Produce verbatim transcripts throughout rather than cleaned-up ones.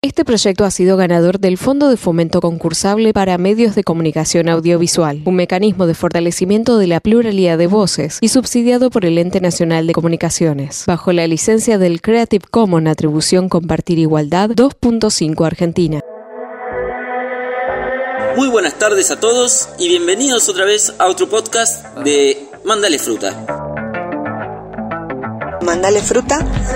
Este proyecto ha sido ganador del Fondo de Fomento Concursable para Medios de Comunicación Audiovisual, un mecanismo de fortalecimiento de la pluralidad de voces y subsidiado por el Ente Nacional de Comunicaciones, bajo la licencia del Creative Commons Atribución Compartir Igualdad dos punto cinco Argentina. Muy buenas tardes a todos y bienvenidos otra vez a otro podcast de Mándale Fruta. Mándale Fruta.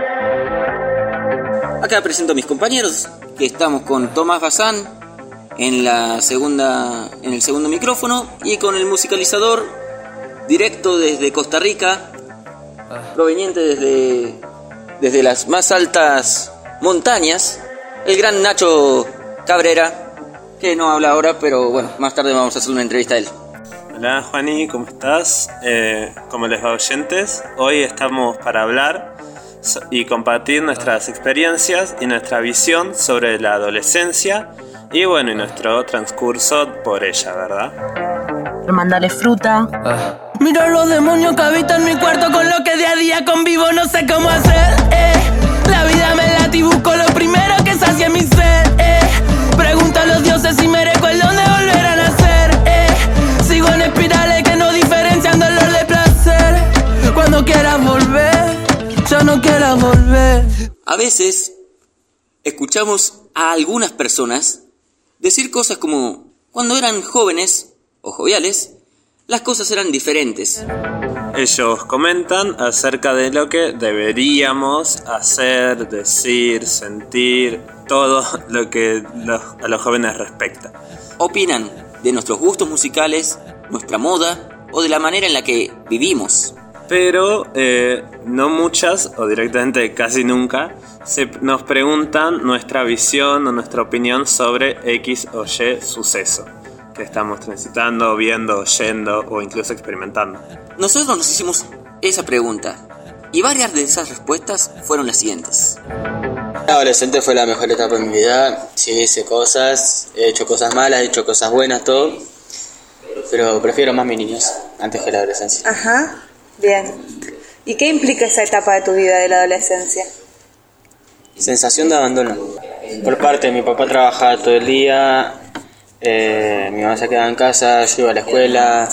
Acá presento a mis compañeros, que estamos con Tomás Bazán en la segunda, en el segundo micrófono y con el musicalizador directo desde Costa Rica, proveniente desde, desde las más altas montañas, el gran Nacho Cabrera, que no habla ahora, pero bueno, más tarde vamos a hacer una entrevista a él. Hola Juani, ¿cómo estás? Eh, ¿Cómo les va, oyentes? Hoy estamos para hablar y compartir nuestras experiencias y nuestra visión sobre la adolescencia y bueno, y nuestro transcurso por ella, ¿verdad? Mándale Fruta. Ah. Miro los demonios que habitan mi cuarto, con lo que día a día convivo, no sé cómo hacer, eh. La vida me late y busco lo primero que sacie mi ser, eh. Pregunto a los dioses si merezco el don de volver a nacer, eh. Sigo en espirales que no diferencian dolor de placer. Cuando quieras volver, yo no quiero volver. A veces escuchamos a algunas personas decir cosas como: cuando eran jóvenes o joviales, las cosas eran diferentes. Ellos comentan acerca de lo que deberíamos hacer, decir, sentir, todo lo que los, a los jóvenes respecta. Opinan de nuestros gustos musicales, nuestra moda o de la manera en la que vivimos. Pero eh, no muchas, o directamente casi nunca, se nos preguntan nuestra visión o nuestra opinión sobre X o Y suceso que estamos transitando, viendo, oyendo o incluso experimentando. Nosotros nos hicimos esa pregunta y varias de esas respuestas fueron las siguientes. La adolescente fue la mejor etapa de mi vida. Sí, hice cosas, he hecho cosas malas, he hecho cosas buenas, todo. Pero prefiero más mi niñez antes que la adolescencia. Ajá, bien. ¿Y qué implica esa etapa de tu vida de la adolescencia? Sensación de abandono. Por parte de mi papá trabajaba todo el día, eh, mi mamá se quedaba en casa, yo iba a la escuela.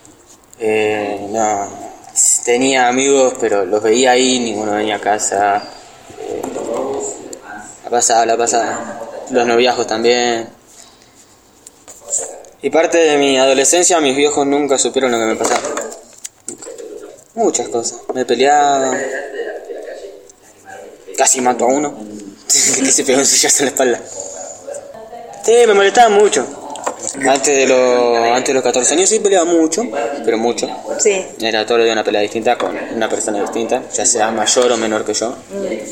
Eh, no, tenía amigos, pero los veía ahí, ninguno venía a casa. Eh, la pasaba, la pasaba. Los noviazgos también. Y parte de mi adolescencia, mis viejos nunca supieron lo que me pasaba. Muchas cosas. Me peleaba. Casi mato a uno. Que se pegó un sillazo en la espalda. Sí, me molestaba mucho. Antes de, los, antes de los catorce años sí peleaba mucho, pero mucho. Sí. Era todo el día una pelea distinta con una persona distinta, ya sea mayor o menor que yo.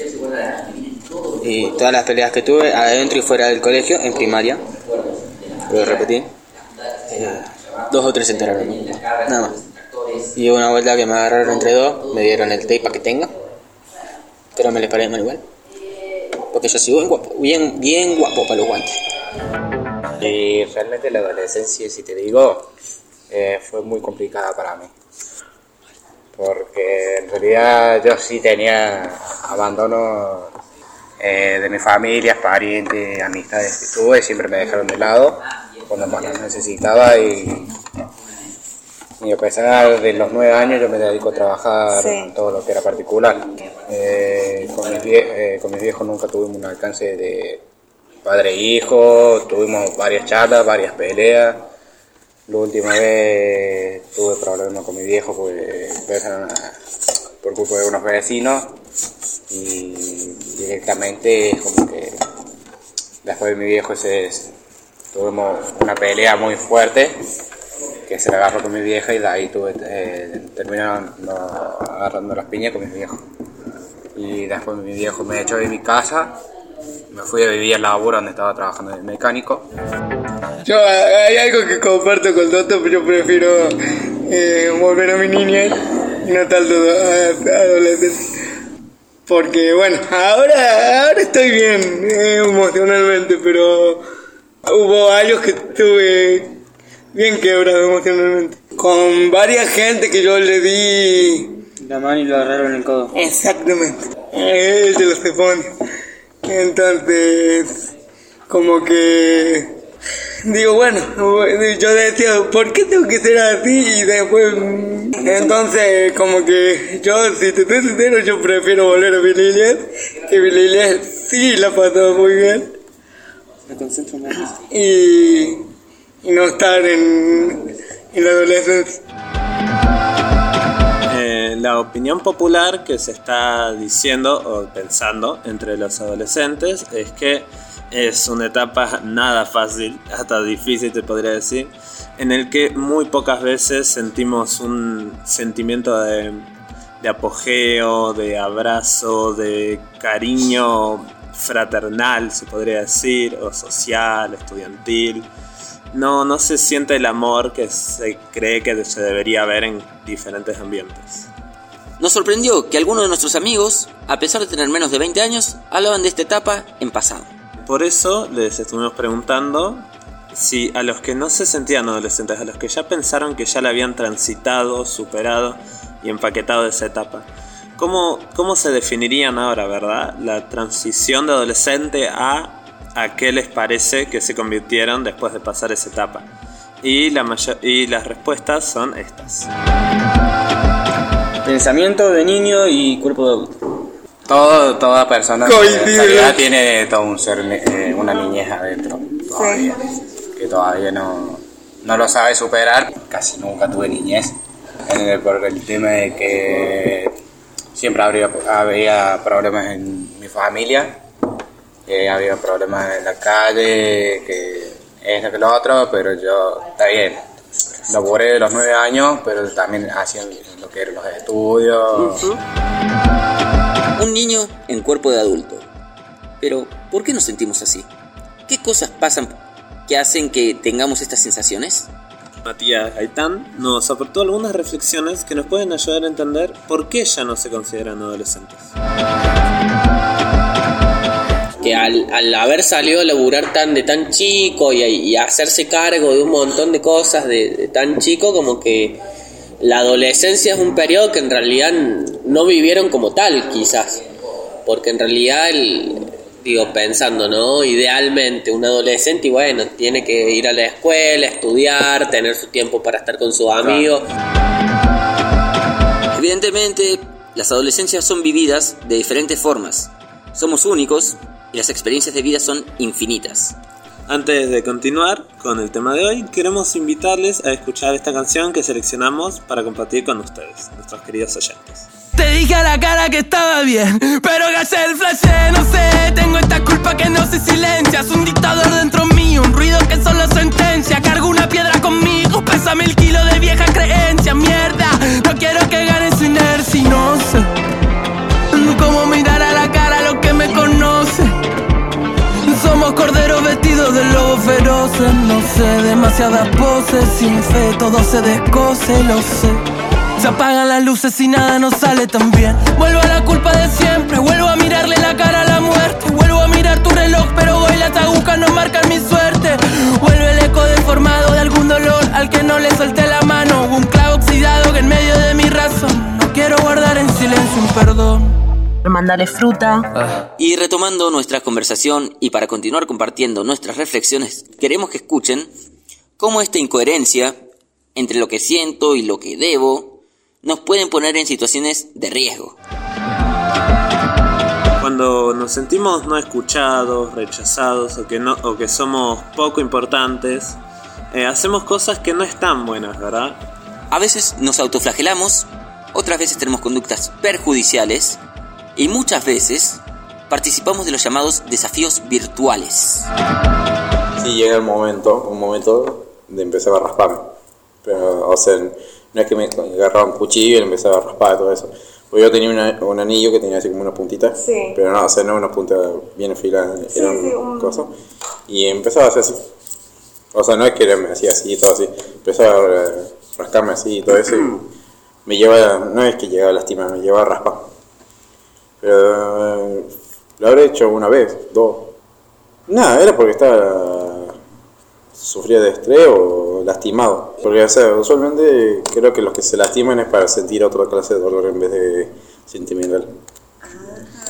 Y todas las peleas que tuve adentro y fuera del colegio, en primaria, lo repetí, eh, dos o tres se enteraron, ¿no? Nada más. Y una vuelta que me agarraron entre dos, me dieron el tape para que tenga, pero me les paré mal igual, porque yo sigo bien guapo, bien, bien guapo para los guantes. Y realmente la adolescencia, si te digo, eh, fue muy complicada para mí. Porque en realidad yo sí tenía abandono eh, de mi familia, parientes, amistades que tuve, siempre me dejaron de lado cuando más los necesitaba. Y, y a pesar de los nueve años yo me dedico a trabajar sí. en todo lo que era particular. Eh, con, mis vie- eh, con mis viejos nunca tuvimos un alcance de padre e hijo, tuvimos varias charlas, varias peleas. La última vez tuve problemas con mi viejo porque empezaron a, por culpa de unos vecinos y directamente es como que después de mi viejo ese, tuvimos una pelea muy fuerte que se la agarró con mi vieja y de ahí tuve, eh, terminaron no, agarrando las piñas con mi viejo. Y después mi viejo me echó de mi casa. Me fui a vivir al laburo donde estaba trabajando de mecánico. Yo, hay algo que comparto con Toto, pero yo prefiero eh, volver a mi niñez y no tanto a, a adolescencia. Porque bueno, ahora, ahora estoy bien eh, emocionalmente, pero hubo años que estuve bien quebrado emocionalmente. Con varias gente que yo le di la mano y lo agarraron en el codo. Exactamente, eh, el de los demonios. Entonces, como que digo, bueno, yo decía, ¿por qué tengo que ser así? Y después, entonces, como que yo, si te estoy sincero, yo prefiero volver a Villa Iglesias, que Villa Iglesias sí la pasó muy bien. Me concentro más. Y, y no estar en, en la adolescencia. Eh, la opinión popular que se está diciendo o pensando entre los adolescentes es que es una etapa nada fácil, hasta difícil te podría decir, en el que muy pocas veces sentimos un sentimiento de, de apogeo, de abrazo, de cariño fraternal, se podría decir, o social, estudiantil. No, no se siente el amor que se cree que se debería ver en diferentes ambientes. Nos sorprendió que algunos de nuestros amigos, a pesar de tener menos de veinte años, hablaban de esta etapa en pasado. Por eso les estuvimos preguntando si a los que no se sentían adolescentes, a los que ya pensaron que ya la habían transitado, superado y empaquetado esa etapa, ¿cómo, cómo se definirían ahora, verdad? La transición de adolescente a a qué les parece que se convirtieron después de pasar esa etapa. Y, la mayor, y las respuestas son estas. Pensamiento de niño y cuerpo de adulto. Todo, toda persona en realidad tiene todo un ser, eh, una niñez adentro todavía, sí. Que todavía no, no lo sabe superar. Casi nunca tuve niñez, eh, por el tema de que siempre habría, había problemas en mi familia. Eh, había problemas en la calle, que esto que lo otro, pero yo, está bien, laboré de los nueve años, pero también hacía lo que eran los estudios. Uh-huh. Un niño en cuerpo de adulto. Pero, ¿por qué nos sentimos así? ¿Qué cosas pasan que hacen que tengamos estas sensaciones? Matías Gaitán nos aportó algunas reflexiones que nos pueden ayudar a entender por qué ya no se consideran adolescentes. Que al, al haber salido a laburar tan de tan chico y, y hacerse cargo de un montón de cosas de, de tan chico, como que la adolescencia es un periodo que en realidad no vivieron como tal, quizás, porque en realidad el, digo, pensando, ¿no? Idealmente un adolescente, y bueno, tiene que ir a la escuela, estudiar, tener su tiempo para estar con sus amigos. Evidentemente, las adolescencias son vividas de diferentes formas. Somos únicos y las experiencias de vida son infinitas. Antes de continuar con el tema de hoy, queremos invitarles a escuchar esta canción que seleccionamos para compartir con ustedes, nuestros queridos oyentes. Te dije a la cara que estaba bien, pero gasté el flash, no sé. Tengo esta culpa que no se silencia. Es un dictador dentro mío, un ruido que solo sentencia. Cargo una piedra conmigo, pesa mil kilos de vieja creencia. Mierda, no quiero que gane su inercia. No sé cómo mirar a la cara a lo que me conoce. Somos corderos vestidos de lobos feroces. No sé, demasiadas poses, sin fe todo se descoce, lo sé. Se apagan las luces y nada nos sale tan bien. Vuelvo a la culpa de siempre, vuelvo a mirarle la cara a la muerte. Vuelvo a mirar tu reloj, pero hoy las agujas no marcan mi suerte. Vuelve el eco deformado de algún dolor al que no le solté la mano. Un clavo oxidado que en medio de mi razón no quiero guardar en silencio un perdón. Mandarle fruta. Y retomando nuestra conversación y para continuar compartiendo nuestras reflexiones, queremos que escuchen cómo esta incoherencia entre lo que siento y lo que debo nos pueden poner en situaciones de riesgo. Cuando nos sentimos no escuchados, rechazados o que, no, o que somos poco importantes, eh, hacemos cosas que no están buenas, ¿verdad? A veces nos autoflagelamos, otras veces tenemos conductas perjudiciales y muchas veces participamos de los llamados desafíos virtuales. Sí, llega el momento, un momento de empezar a rasparme. Pero, o sea, no es que me agarraba un cuchillo y empezaba a raspar y todo eso. Porque yo tenía una, un anillo que tenía así como una puntita. Sí. Pero no, o sea, no una punta bien afilada, sí, era sí, un cosa. Y empezaba a hacer así. O sea, no es que me hacía así y todo así. Empezaba a rascarme así y todo eso. Y me llevaba, no es que llegaba a lastimar, me llevaba a raspar. Pero eh, lo habré hecho una vez, dos. Nada, era porque estaba sufría de estrés o lastimado. Porque, o sea, usualmente creo que los que se lastiman es para sentir otra clase de dolor en vez de sentimental.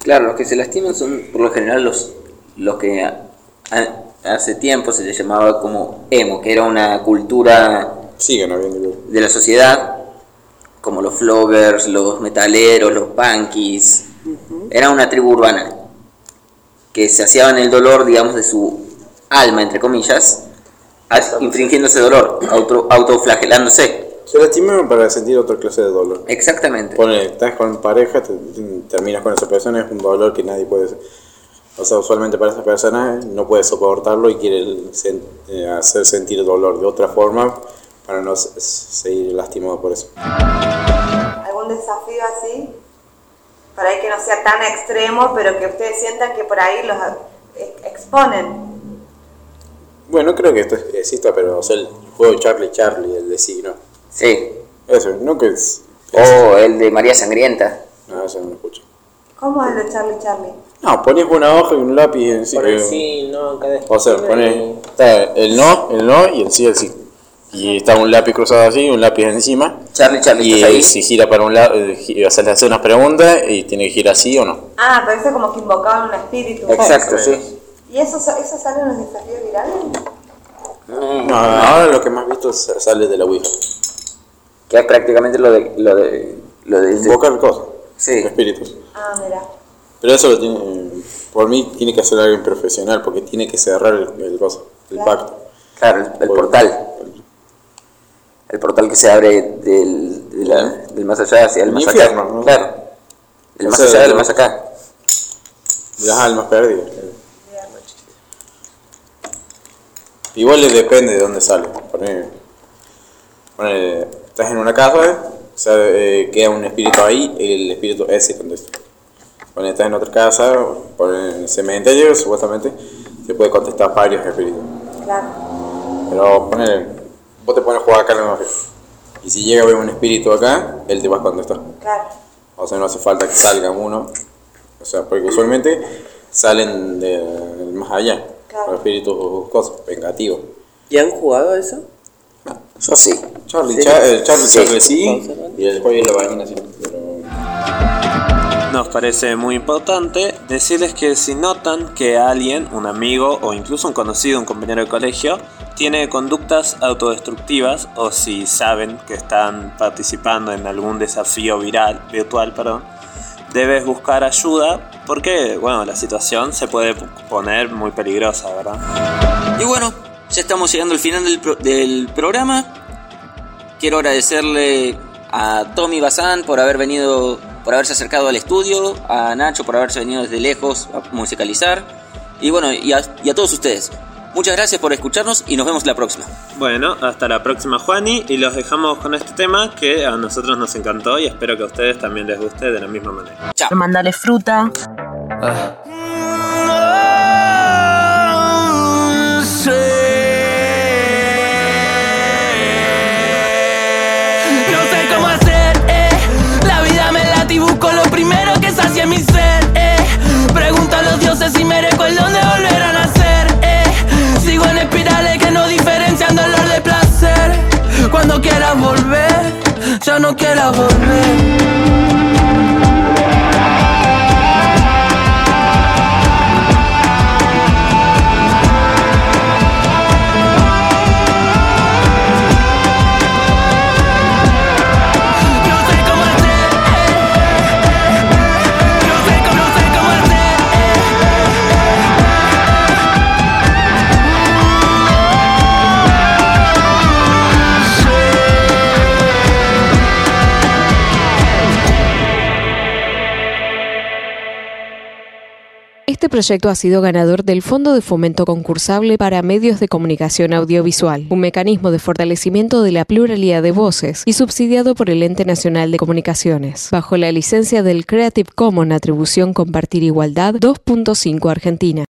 Claro, los que se lastiman son por lo general los, los que a- a- hace tiempo se les llamaba como emo, que era una cultura Siguen habiendo. de la sociedad, como los floggers, los metaleros, los punkies. Era una tribu urbana que se saciaban el dolor, digamos, de su alma, entre comillas, as- infringiendo ese dolor, auto, autoflagelándose. Se lastiman para sentir otra clase de dolor. Exactamente. Pone, estás con pareja, te- te- terminas con esa persona, es un dolor que nadie puede. O sea, usualmente para esa persona no puede soportarlo y quiere sen- eh, hacer sentir dolor de otra forma para no se- seguir lastimado por eso. ¿Algún desafío así? Para ahí que no sea tan extremo, pero que ustedes sientan que por ahí los ex- exponen. Bueno, creo que esto es- exista, pero o sea, el juego Charlie Charlie, el de sí, ¿no? Sí. Eso, no que es. O el de María Sangrienta. No, eso no lo escucho. ¿Cómo es el de Charlie Charlie? No, pones una hoja y un lápiz en sí. Por el eh, sí, no, en cada O sea, esquina pones y- está el no, el no y el sí, el sí. Y está un lápiz cruzado así, un lápiz encima. Charlie, Charlie, Y ¿estás ahí? eh, si gira para un lado, eh, gi- o sea, le hace unas preguntas y tiene que girar sí o no. Ah, parece como que invocaban un espíritu. Exacto, sí. ¿Y eso, eso sale en los desafíos virales? No, ahora lo que más visto sa- sale de la Ouija. Que es prácticamente lo de... Lo de, lo de Invocar cosas, Sí. espíritus. Ah, mira. Pero eso lo tiene, eh, por mí tiene que hacer alguien profesional porque tiene que cerrar el, el coso, el Claro. pacto. Claro, el, el portal. El portal que se abre del, de la- del más allá hacia el, El más infierno, acá. ¿no? Claro. El O más sea, allá del de- más acá. Las almas perdidas. Igual le depende de dónde sale. Poné, poné, estás en una casa, o sea, eh, queda un espíritu ahí, el espíritu ese contesta. Cuando estás en otra casa, poné en el cementerio, supuestamente, se puede contestar varios espíritus. Claro. Pero poné, vos te pones a jugar acá en la noche. Y si llega a ver un espíritu acá, él te va a contestar. Claro. O sea, no hace falta que salga uno. O sea, porque usualmente salen de- del más allá. Claro. Los espíritus cosas, vengativos. ¿Y han jugado a eso? Yo sí. Charlie, Sí. Cha- el Charlie, Sí. Charlie sí. Y después la ballena sí. Pero... Nos parece muy importante decirles que si notan que alguien, un amigo o incluso un conocido, un compañero de colegio, tiene conductas autodestructivas o si saben que están participando en algún desafío viral, virtual, perdón, debes buscar ayuda porque, bueno, la situación se puede poner muy peligrosa, ¿verdad? Y bueno, ya estamos llegando al final del, pro- del programa. Quiero agradecerle a Tommy Bazán por haber venido, por haberse acercado al estudio, a Nacho por haberse venido desde lejos a musicalizar, y bueno, y a, y a todos ustedes. Muchas gracias por escucharnos y nos vemos la próxima. Bueno, hasta la próxima, Juani, y los dejamos con este tema que a nosotros nos encantó y espero que a ustedes también les guste de la misma manera. Chao. Mándale fruta. No sé cómo hacer, eh. La vida me late y busco lo primero que sacie mi ser, eh. Pregunto a los dioses si merezco el don de volver a nacer, eh. Sigo en espirales que no diferencian dolor de placer. Cuando quieras volver, ya no quieras volver. No sé cómo hacer, eh, eh, eh. No sé cómo, no sé cómo hacer, eh, Este proyecto ha sido ganador del Fondo de Fomento Concursable para Medios de Comunicación Audiovisual, un mecanismo de fortalecimiento de la pluralidad de voces y subsidiado por el Ente Nacional de Comunicaciones, bajo la licencia del Creative Commons Atribución Compartir Igualdad dos punto cinco Argentina.